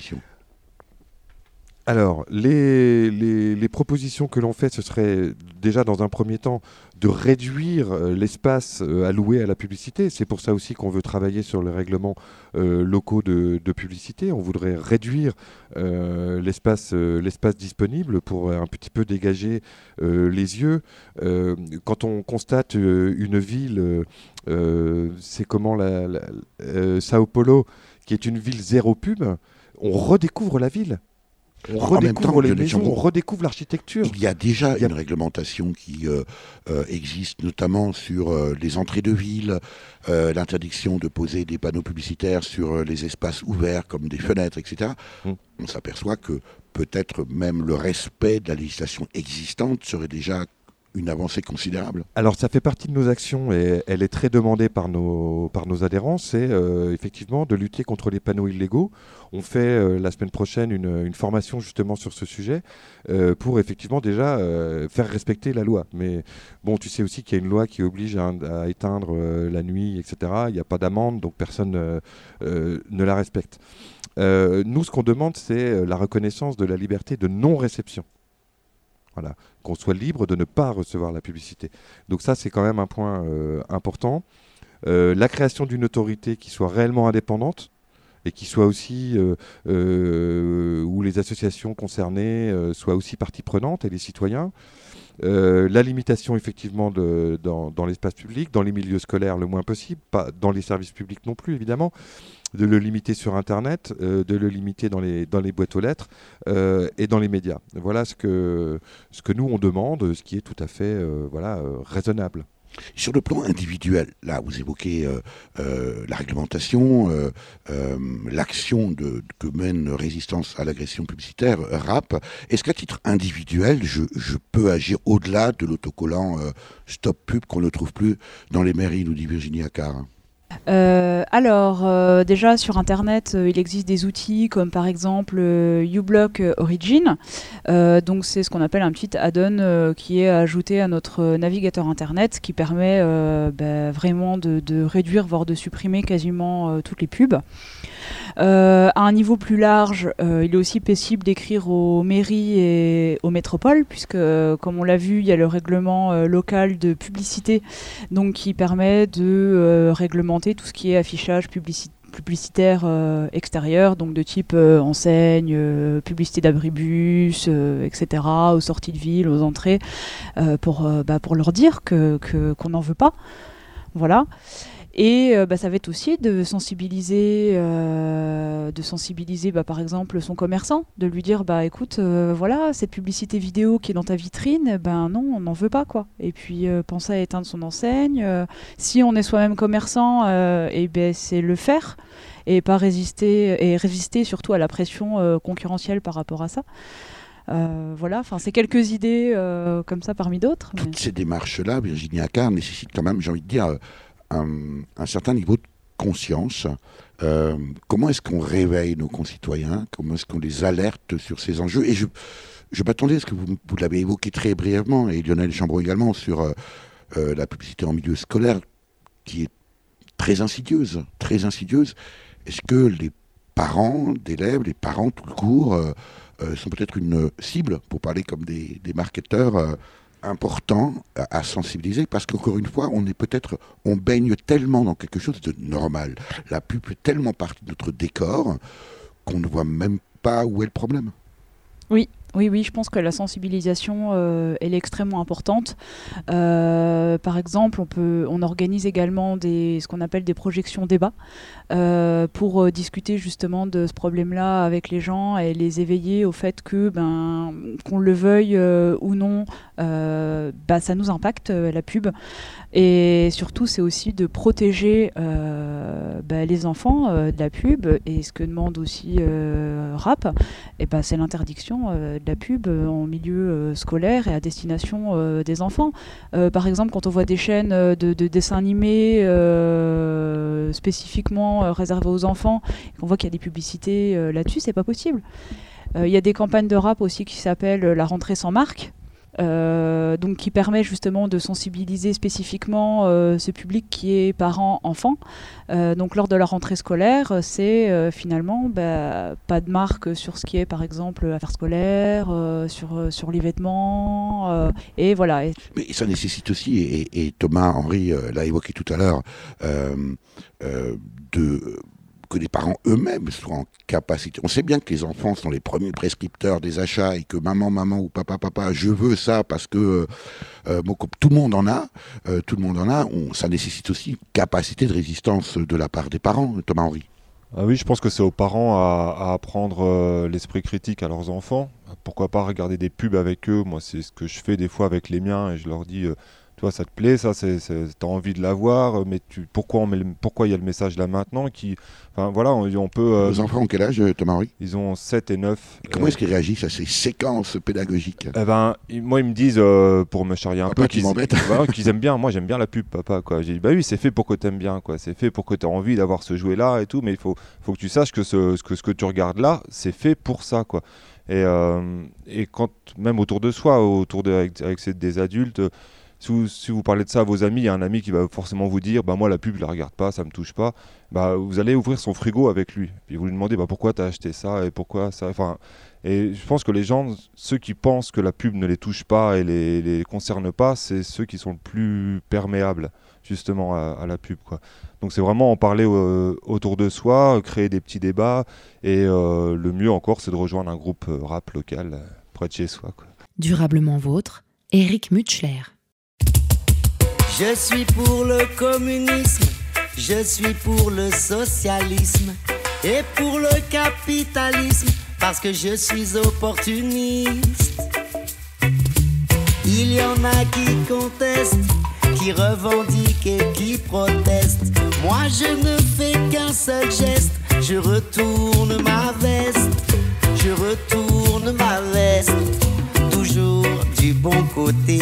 Alors, les propositions que l'on fait, ce serait déjà dans un premier temps de réduire l'espace alloué à la publicité. C'est pour ça aussi qu'on veut travailler sur les règlements locaux de publicité. On voudrait réduire l'espace disponible pour un petit peu dégager les yeux. Quand on constate une ville, c'est comment Sao Paulo, qui est une ville zéro pub, on redécouvre la ville. On redécouvre les maisons, on redécouvre l'architecture. Il y a déjà une réglementation qui existe, notamment sur les entrées de ville, l'interdiction de poser des panneaux publicitaires sur les espaces ouverts, comme des fenêtres, etc. On s'aperçoit que peut-être même le respect de la législation existante serait déjà une avancée considérable. Alors ça fait partie de nos actions et elle est très demandée par nos adhérents, c'est effectivement de lutter contre les panneaux illégaux. On fait la semaine prochaine une formation justement sur ce sujet pour effectivement déjà faire respecter la loi. Mais bon, tu sais aussi qu'il y a une loi qui oblige à éteindre la nuit, etc. Il n'y a pas d'amende, donc personne ne la respecte. Nous, ce qu'on demande, c'est la reconnaissance de la liberté de non-réception. Voilà, qu'on soit libre de ne pas recevoir la publicité. Donc ça, c'est quand même un point important. La création d'une autorité qui soit réellement indépendante et qui soit aussi, où les associations concernées soient aussi partie prenante et les citoyens. La limitation effectivement dans l'espace public, dans les milieux scolaires le moins possible, pas dans les services publics non plus évidemment, de le limiter sur Internet, de le limiter dans les boîtes aux lettres et dans les médias. Voilà ce que nous on demande, ce qui est tout à fait raisonnable. Sur le plan individuel, là vous évoquez la réglementation, l'action que mène Résistance à l'agression publicitaire, RAP. Est-ce qu'à titre individuel, je peux agir au-delà de l'autocollant Stop Pub qu'on ne trouve plus dans les mairies, nous dit Virginie Accard? Alors, déjà sur Internet, il existe des outils comme par exemple uBlock Origin. Donc c'est ce qu'on appelle un petit add-on qui est ajouté à notre navigateur Internet, qui permet vraiment de réduire, voire de supprimer quasiment toutes les pubs. À un niveau plus large, il est aussi possible d'écrire aux mairies et aux métropoles, puisque comme on l'a vu, il y a le règlement local de publicité, donc qui permet de réglementer tout ce qui est affichage publicitaire extérieur, donc de type enseigne, publicité d'abribus, etc., aux sorties de ville, aux entrées, pour leur dire qu'on n'en veut pas. Voilà. Et ça va être aussi de sensibiliser par exemple son commerçant, de lui dire écoute, voilà, cette publicité vidéo qui est dans ta vitrine, non, on n'en veut pas, quoi. Et puis penser à éteindre son enseigne. Si on est soi-même commerçant, c'est le faire et pas résister surtout à la pression concurrentielle par rapport à ça. Voilà, c'est quelques idées comme ça parmi d'autres. Toutes ces démarches-là, Virginie Accard, nécessitent quand même, j'ai envie de dire, un certain niveau de conscience. Comment est-ce qu'on réveille nos concitoyens? Comment est-ce qu'on les alerte sur ces enjeux? Et je m'attendais à ce que vous l'avez évoqué très brièvement, et Lionel Chambreau également, sur la publicité en milieu scolaire qui est très insidieuse. Est-ce que les parents d'élèves, les parents tout court, sont peut-être une cible, pour parler comme des marketeurs importants à sensibiliser, parce qu'encore une fois, on baigne tellement dans quelque chose de normal. La pub fait tellement partie de notre décor qu'on ne voit même pas où est le problème. Oui, je pense que la sensibilisation, elle est extrêmement importante. Par exemple, on organise également ce qu'on appelle des projections débats pour discuter justement de ce problème-là avec les gens et les éveiller au fait que, qu'on le veuille ou non, ça nous impacte, la pub. Et surtout, c'est aussi de protéger les enfants de la pub. Et ce que demande aussi RAP, c'est l'interdiction de la pub en milieu scolaire et à destination des enfants. Par exemple, quand on voit des chaînes de dessins animés spécifiquement réservées aux enfants, et qu'on voit qu'il y a des publicités là-dessus, c'est pas possible. Il y a des campagnes de RAP aussi qui s'appellent La rentrée sans marque. Donc qui permet justement de sensibiliser spécifiquement ce public qui est parents-enfants. Donc lors de la rentrée scolaire, c'est finalement pas de marque sur ce qui est par exemple affaires scolaires, sur les vêtements, et voilà. Mais ça nécessite aussi, et Thomas Henry l'a évoqué tout à l'heure, que les parents eux-mêmes soient en capacité. On sait bien que les enfants sont les premiers prescripteurs des achats et que maman ou papa, je veux ça parce que tout le monde en a. Ça nécessite aussi une capacité de résistance de la part des parents, Thomas Henry. Ah oui, je pense que c'est aux parents à apprendre l'esprit critique à leurs enfants. Pourquoi pas regarder des pubs avec eux. Moi, c'est ce que je fais des fois avec les miens et je leur dis... Toi, ça te plaît, ça, t'as envie de l'avoir, mais pourquoi il y a le message là maintenant on peut... Vos enfants ont quel âge, Thomas Henry ? Ils ont 7 et 9. Et comment est-ce qu'ils réagissent à ces séquences pédagogiques ? Moi, ils me disent, pour me charrier un peu, qu'ils aiment bien. Moi, j'aime bien la pub, papa. Quoi. J'ai dit, oui, c'est fait pour que t'aimes bien. Quoi. C'est fait pour que t'aies envie d'avoir ce jouet-là et tout, mais il faut que tu saches que ce que tu regardes là, c'est fait pour ça. Quoi. Et quand, même autour de soi, avec des adultes... Si vous parlez de ça à vos amis, il y a un ami qui va forcément vous dire moi la pub je la regarde pas, ça me touche pas. Vous allez ouvrir son frigo avec lui. Puis vous lui demandez pourquoi tu as acheté ça et pourquoi ça. Et je pense que les gens, ceux qui pensent que la pub ne les touche pas et les concerne pas, c'est ceux qui sont le plus perméables justement à la pub. Quoi. Donc c'est vraiment en parler autour de soi, créer des petits débats et le mieux encore c'est de rejoindre un groupe rap local près de chez soi. Quoi. Durablement vôtre, Eric Mutschler. Je suis pour le communisme, je suis pour le socialisme et pour le capitalisme parce que je suis opportuniste. Il y en a qui contestent, qui revendiquent et qui protestent. Moi je ne fais qu'un seul geste, je retourne ma veste, toujours du bon côté.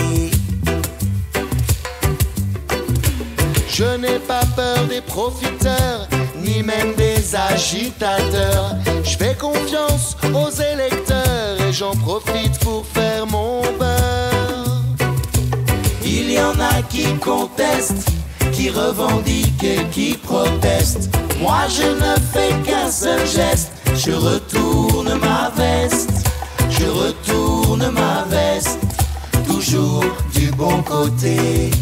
Je n'ai pas peur des profiteurs, ni même des agitateurs. Je fais confiance aux électeurs et j'en profite pour faire mon beurre. Il y en a qui contestent, qui revendiquent et qui protestent. Moi je ne fais qu'un seul geste, je retourne ma veste, toujours du bon côté.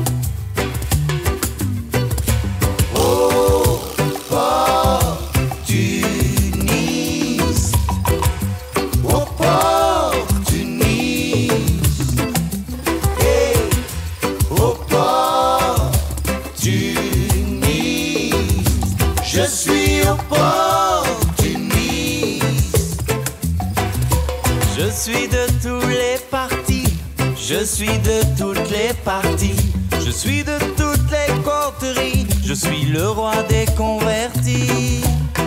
Je suis de toutes les parties, je suis de toutes les coteries, je suis le roi des convertis.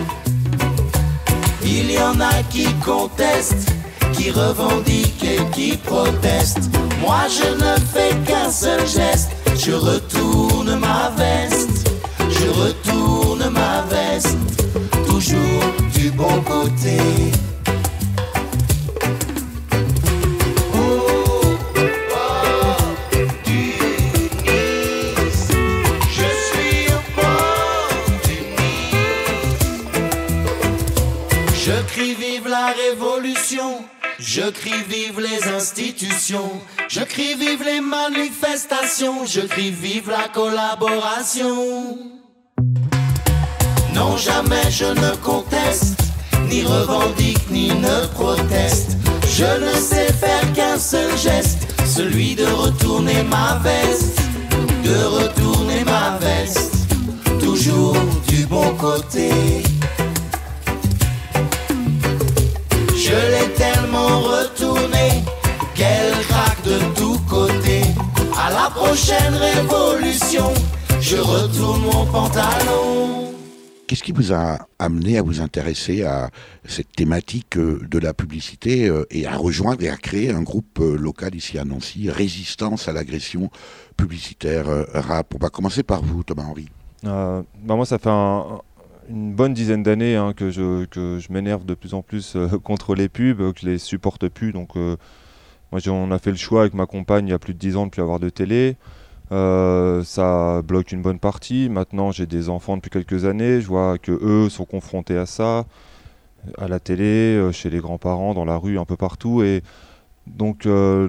Il y en a qui contestent, qui revendiquent et qui protestent. Moi je ne fais qu'un seul geste, je retourne ma veste, toujours du bon côté. Je crie vive la révolution, je crie vive les institutions, je crie vive les manifestations, je crie vive la collaboration. Non, jamais je ne conteste, ni revendique, ni ne proteste. Je ne sais faire qu'un seul geste, celui de retourner ma veste, de retourner ma veste, toujours du bon côté. Je l'ai tellement retourné qu'elle craque de tous côtés. À la prochaine révolution, je retourne mon pantalon. Qu'est-ce qui vous a amené à vous intéresser à cette thématique de la publicité et à rejoindre et à créer un groupe local ici à Nancy, Résistance à l'agression publicitaire rap? On va commencer par vous, Thomas-Henri. Moi, ça fait une bonne dizaine d'années que je m'énerve de plus en plus contre les pubs, que je les supporte plus. Donc, moi, on a fait le choix avec ma compagne il y a plus de 10 ans de ne plus avoir de télé. Ça bloque une bonne partie. Maintenant, j'ai des enfants depuis quelques années. Je vois que eux sont confrontés à ça, à la télé, chez les grands-parents, dans la rue, un peu partout. Et donc,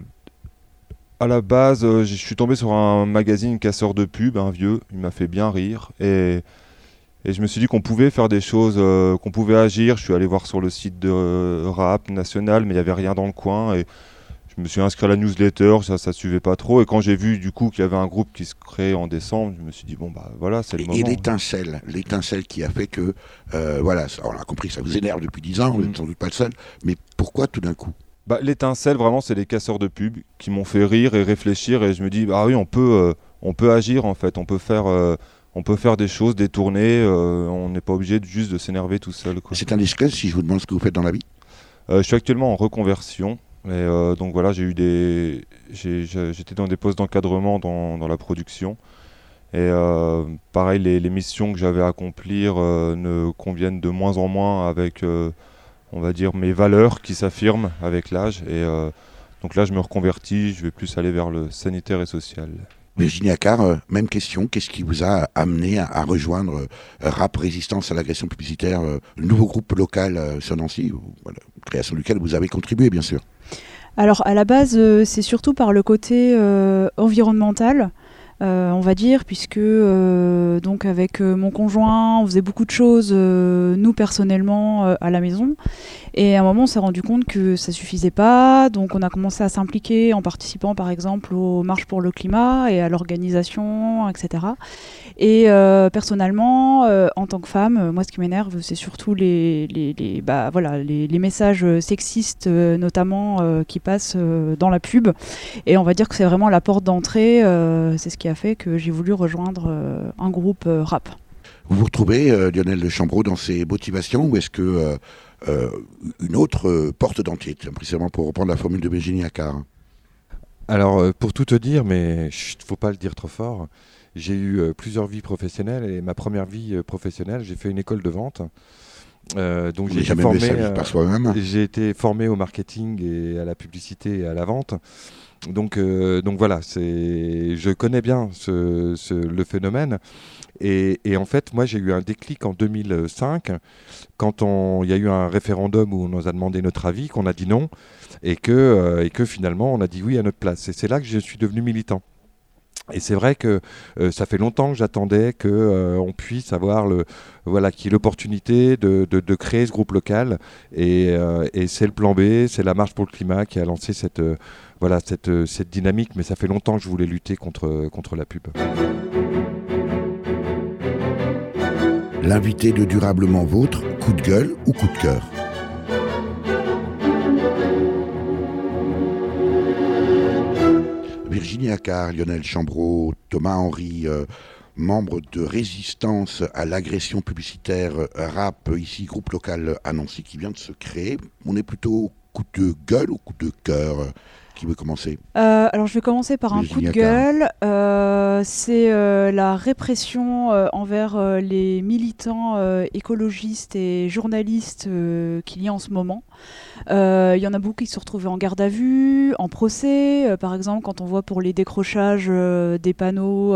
à la base, je suis tombé sur un magazine casseur de pub, un vieux. Il m'a fait bien rire. Et je me suis dit qu'on pouvait faire des choses, qu'on pouvait agir. Je suis allé voir sur le site de Rap National, mais il n'y avait rien dans le coin. Et je me suis inscrit à la newsletter, ça suivait pas trop. Et quand j'ai vu du coup qu'il y avait un groupe qui se créait en décembre, je me suis dit bon bah voilà, c'est le moment. Et l'étincelle qui a fait que, voilà, on a compris, ça vous énerve depuis 10 ans, vous n'êtes sans doute pas le seul. Mais pourquoi tout d'un coup ? L'étincelle, vraiment, c'est les casseurs de pub qui m'ont fait rire et réfléchir. Et je me dis, ah oui, on peut agir en fait, on peut faire des choses, détourner, on n'est pas obligé juste de s'énerver tout seul, quoi. C'est indiscret si je vous demande ce que vous faites dans la vie ? Je suis actuellement en reconversion. Et donc voilà, j'étais dans des postes d'encadrement dans la production. Et pareil, les missions que j'avais à accomplir ne conviennent de moins en moins avec, on va dire, mes valeurs qui s'affirment avec l'âge. Et donc là, je me reconvertis, je vais plus aller vers le sanitaire et social. Virginie Accard, même question. Qu'est-ce qui vous a amené à rejoindre Rap Résistance à l'agression publicitaire, le nouveau groupe local sur Nancy, voilà, création duquel vous avez contribué, bien sûr? Alors, à la base, c'est surtout par le côté environnemental. On va dire, puisque donc avec mon conjoint, on faisait beaucoup de choses, nous personnellement, à la maison. Et à un moment, on s'est rendu compte que ça suffisait pas. Donc, on a commencé à s'impliquer en participant, par exemple, aux marches pour le climat et à l'organisation, etc. Et personnellement, en tant que femme, moi, ce qui m'énerve, c'est surtout les messages sexistes, notamment, qui passent dans la pub. Et on va dire que c'est vraiment la porte d'entrée. C'est ce qui a fait que j'ai voulu rejoindre un groupe rap. Vous vous retrouvez, Lionel Chambreau, dans ces motivations, ou est-ce que une autre porte d'entrée, précisément pour reprendre la formule de Virginie Accard? Alors, pour tout te dire, mais il ne faut pas le dire trop fort, j'ai eu plusieurs vies professionnelles, et ma première vie professionnelle, j'ai fait une école de vente. Donc j'ai été formé au marketing et à la publicité et à la vente. Donc voilà, je connais bien le phénomène. Et en fait, moi, j'ai eu un déclic en 2005, quand il y a eu un référendum où on nous a demandé notre avis, qu'on a dit non, et que finalement, on a dit oui à notre place. Et c'est là que je suis devenu militant. Et c'est vrai que ça fait longtemps que j'attendais qu'on puisse avoir qu'il y ait l'opportunité de créer ce groupe local. Et c'est le plan B, c'est la marche pour le climat qui a lancé cette dynamique. Mais ça fait longtemps que je voulais lutter contre la pub. L'invité de Durablement Vôtre, coup de gueule ou coup de cœur? Virginie Accard, Lionel Chambreau, Thomas-Henri, membres de Résistance à l'agression publicitaire rap, ici, groupe local à Nancy qui vient de se créer. On est plutôt coup de gueule ou coup de cœur? Qui veut commencer ? Alors je vais commencer par un coup de gueule. C'est la répression envers les militants écologistes et journalistes qu'il y a en ce moment. Il y en a beaucoup qui se sont retrouvés en garde à vue, en procès. Par exemple, quand on voit pour les décrochages des panneaux,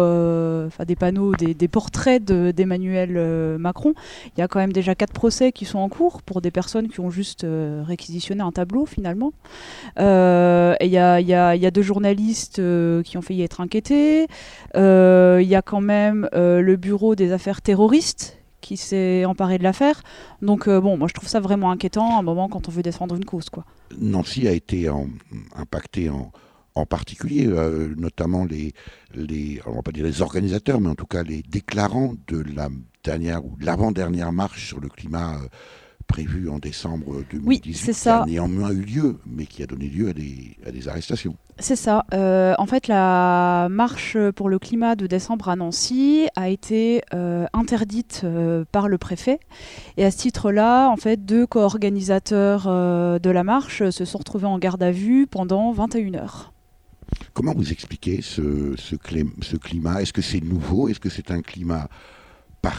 des portraits d'Emmanuel Macron, il y a quand même déjà 4 procès qui sont en cours pour des personnes qui ont juste réquisitionné un tableau finalement. Et il y a 2 journalistes qui ont failli être inquiétés. Il y a quand même le bureau des affaires terroristes qui s'est emparé de l'affaire. Donc moi je trouve ça vraiment inquiétant à un moment quand on veut défendre une cause, quoi. Nancy a été impactée en particulier, notamment on va pas dire les organisateurs, mais en tout cas les déclarants de la dernière ou l'avant-dernière marche sur le climat prévue en décembre 2018, oui, c'est ça. Qui a néanmoins eu lieu, mais qui a donné lieu à des arrestations. C'est ça. En fait, la marche pour le climat de décembre à Nancy a été interdite par le préfet. Et à ce titre-là, en fait, 2 co-organisateurs de la marche se sont retrouvés en garde à vue pendant 21 heures. Comment vous expliquez ce climat ? Est-ce que c'est nouveau ? Est-ce que c'est un climat particulier ?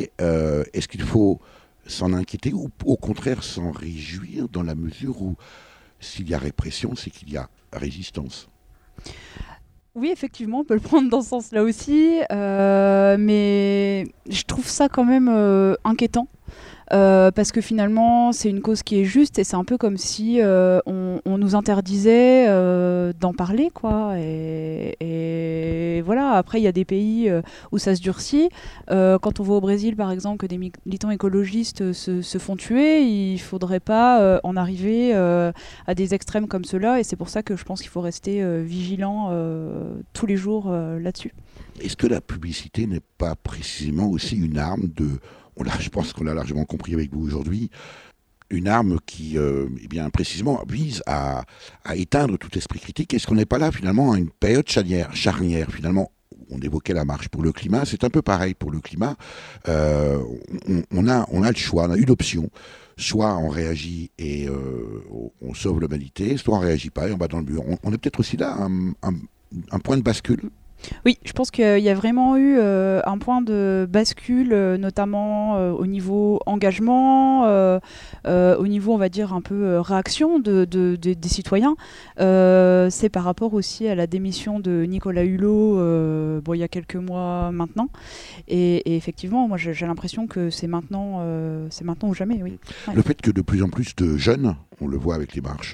Est-ce qu'il faut s'en inquiéter ou au contraire s'en réjouir dans la mesure où s'il y a répression, c'est qu'il y a résistance? Oui, effectivement, on peut le prendre dans ce sens-là aussi, mais je trouve ça quand même inquiétant. Parce que finalement c'est une cause qui est juste et c'est un peu comme si on nous interdisait d'en parler, quoi, et voilà. Après il y a des pays où ça se durcit, quand on voit au Brésil par exemple que des militants écologistes se font tuer, il faudrait pas en arriver à des extrêmes comme ceux-là, et c'est pour ça que je pense qu'il faut rester vigilant tous les jours là-dessus. Est-ce que la publicité n'est pas précisément aussi une arme je pense qu'on l'a largement compris avec vous aujourd'hui, une arme qui, précisément, vise à éteindre tout esprit critique? Est-ce qu'on n'est pas là, finalement, à une période charnière, finalement? On évoquait la marche pour le climat, c'est un peu pareil pour le climat. On a le choix, on a une option. Soit on réagit et on sauve l'humanité, soit on ne réagit pas et on va dans le mur. On est peut-être aussi là, un point de bascule. Oui, je pense qu'il y a vraiment eu un point de bascule, notamment au niveau engagement, au niveau, on va dire, un peu réaction des citoyens. C'est par rapport aussi à la démission de Nicolas Hulot, il y a quelques mois maintenant. Et effectivement, moi j'ai l'impression que c'est maintenant ou jamais. Oui. Ouais. Le fait que de plus en plus de jeunes, on le voit avec les marches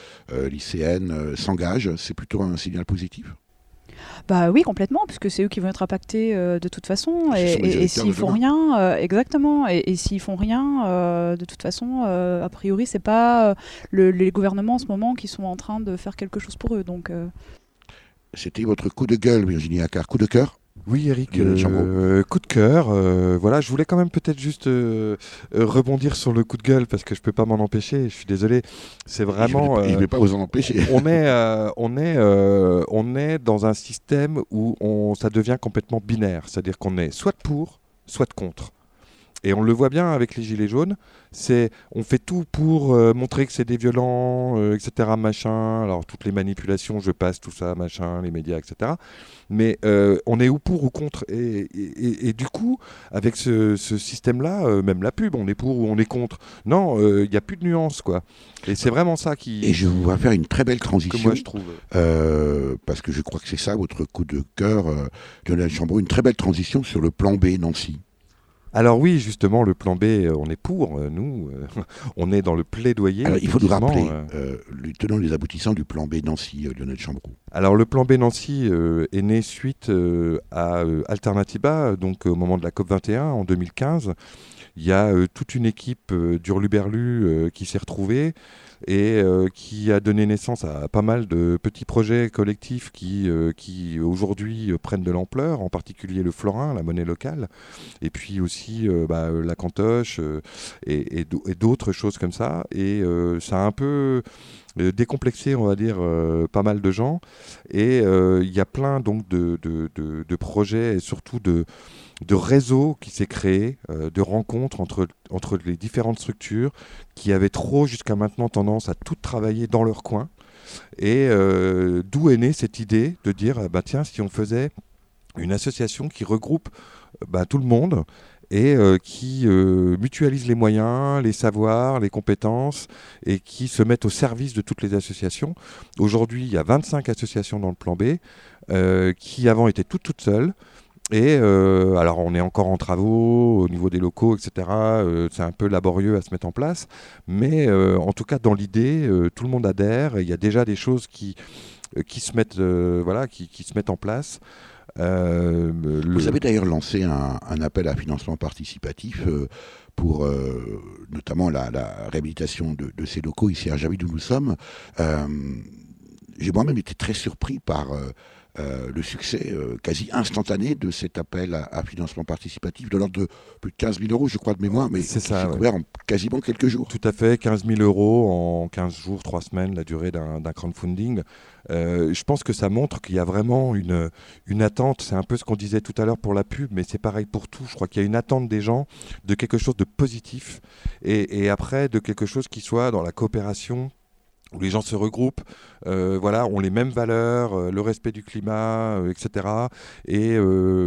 lycéennes, s'engagent, c'est plutôt un signal positif? Bah oui, complètement, puisque c'est eux qui vont être impactés de toute façon, et s'ils font rien, exactement, et s'ils font rien, de toute façon, a priori, c'est pas les gouvernements en ce moment qui sont en train de faire quelque chose pour eux. Donc, C'était votre coup de gueule, Virginie Accard, coup de cœur? Oui, Eric, coup de cœur. Voilà, je voulais quand même peut-être juste rebondir sur le coup de gueule parce que je peux pas m'en empêcher. Je suis désolé. C'est vraiment. Je vais pas vous en empêcher. on est dans un système où ça devient complètement binaire, c'est-à-dire qu'on est soit pour, soit contre. Et on le voit bien avec les Gilets jaunes, on fait tout pour montrer que c'est des violents, etc., machin. Alors toutes les manipulations, je passe tout ça, machin, les médias, etc. Mais on est ou pour ou contre. Et du coup, avec ce système-là, même la pub, on est pour ou on est contre. Non, il n'y a plus de nuances, quoi. Et c'est vraiment ça qui... Et je vais faire une très belle transition. Que moi, je trouve. Parce que je crois que c'est ça, votre coup de cœur, Lionel Chambreau, une très belle transition sur le plan B, Nancy. Alors oui, justement, le plan B, on est pour, nous, on est dans le plaidoyer. Alors, il faut nous rappeler les tenants et les aboutissants du plan B Nancy, Lionel Chambreau. Alors le plan B Nancy est né suite à Alternativa, donc au moment de la COP21 en 2015. Il y a toute une équipe d'Hurluberlu qui s'est retrouvée et qui a donné naissance à pas mal de petits projets collectifs qui aujourd'hui prennent de l'ampleur, en particulier le florin, la monnaie locale, et puis aussi la cantoche et d'autres choses comme ça. Et ça a un peu décomplexé, on va dire, pas mal de gens. Et il y a plein donc de projets et surtout de réseaux qui s'est créé, de rencontres entre les différentes structures qui avaient trop jusqu'à maintenant tendance à tout travailler dans leur coin. Et d'où est née cette idée de dire, tiens, si on faisait une association qui regroupe tout le monde et qui mutualise les moyens, les savoirs, les compétences et qui se met au service de toutes les associations. Aujourd'hui, il y a 25 associations dans le plan B qui avant étaient toutes seules. Et alors on est encore en travaux au niveau des locaux, etc. C'est un peu laborieux à se mettre en place, mais en tout cas dans l'idée, tout le monde adhère. Il y a déjà des choses qui se mettent, qui se mettent en place. Vous avez d'ailleurs lancé un appel à financement participatif pour notamment la réhabilitation de ces locaux ici à Javid où nous sommes. J'ai moi-même été très surpris par le succès quasi instantané de cet appel à financement participatif de l'ordre de plus de 15 000 euros, je crois, de mémoire, mais c'est ça, couvert en quasiment quelques jours. Tout à fait, 15 000 euros en 15 jours, 3 semaines, la durée d'un crowdfunding. Je pense que ça montre qu'il y a vraiment une attente. C'est un peu ce qu'on disait tout à l'heure pour la pub, mais c'est pareil pour tout. Je crois qu'il y a une attente des gens de quelque chose de positif et après de quelque chose qui soit dans la coopération, où les gens se regroupent, ont les mêmes valeurs, le respect du climat, etc. Et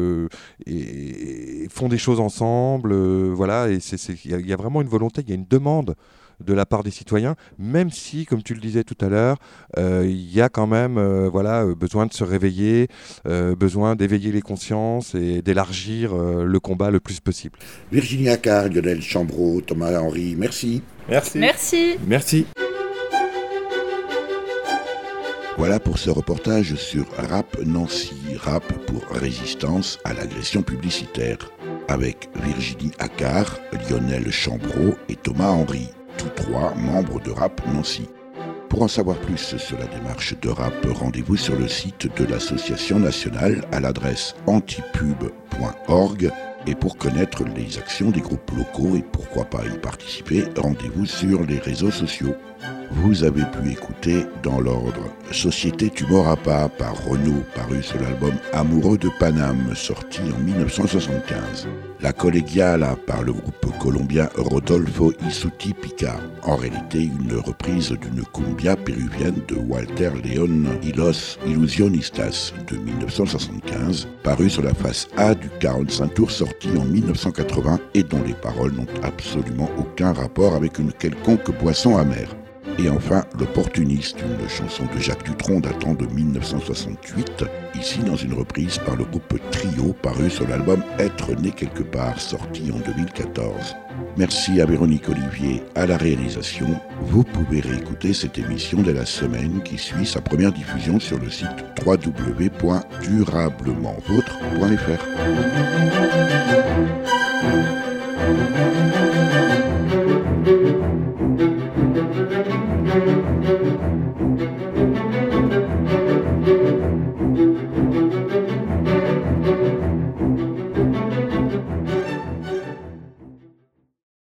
font des choses ensemble. Et il y a vraiment une volonté, il y a une demande de la part des citoyens, même si, comme tu le disais tout à l'heure, il y a quand même besoin de se réveiller, besoin d'éveiller les consciences et d'élargir le combat le plus possible. Virginie Accard, Lionel Chambreau, Thomas Henry, merci. Merci. Voilà pour ce reportage sur Rap Nancy, rap pour résistance à l'agression publicitaire, avec Virginie Accard, Lionel Chambreau et Thomas Henry, tous trois membres de Rap Nancy. Pour en savoir plus sur la démarche de rap, rendez-vous sur le site de l'association nationale à l'adresse antipub.org. Et pour connaître les actions des groupes locaux et pourquoi pas y participer, rendez-vous sur les réseaux sociaux. Vous avez pu écouter dans l'ordre Société tu m'auras pas par Renaud, paru sur l'album Amoureux de Paname, sorti en 1975. La Collegiala par le groupe colombien Rodolfo Isuti Pica, en réalité une reprise d'une cumbia péruvienne de Walter León y los Ilusionistas de 1975, paru sur la face A du 45 tours sorti en 1980 et dont les paroles n'ont absolument aucun rapport avec une quelconque boisson amère. Et enfin, L'Opportuniste, une chanson de Jacques Dutronc datant de 1968, ici dans une reprise par le groupe Trio, paru sur l'album Être né quelque part, sorti en 2014. Merci à Véronique Olivier à la réalisation. Vous pouvez réécouter cette émission dès la semaine qui suit sa première diffusion sur le site www.durablementvôtre.fr.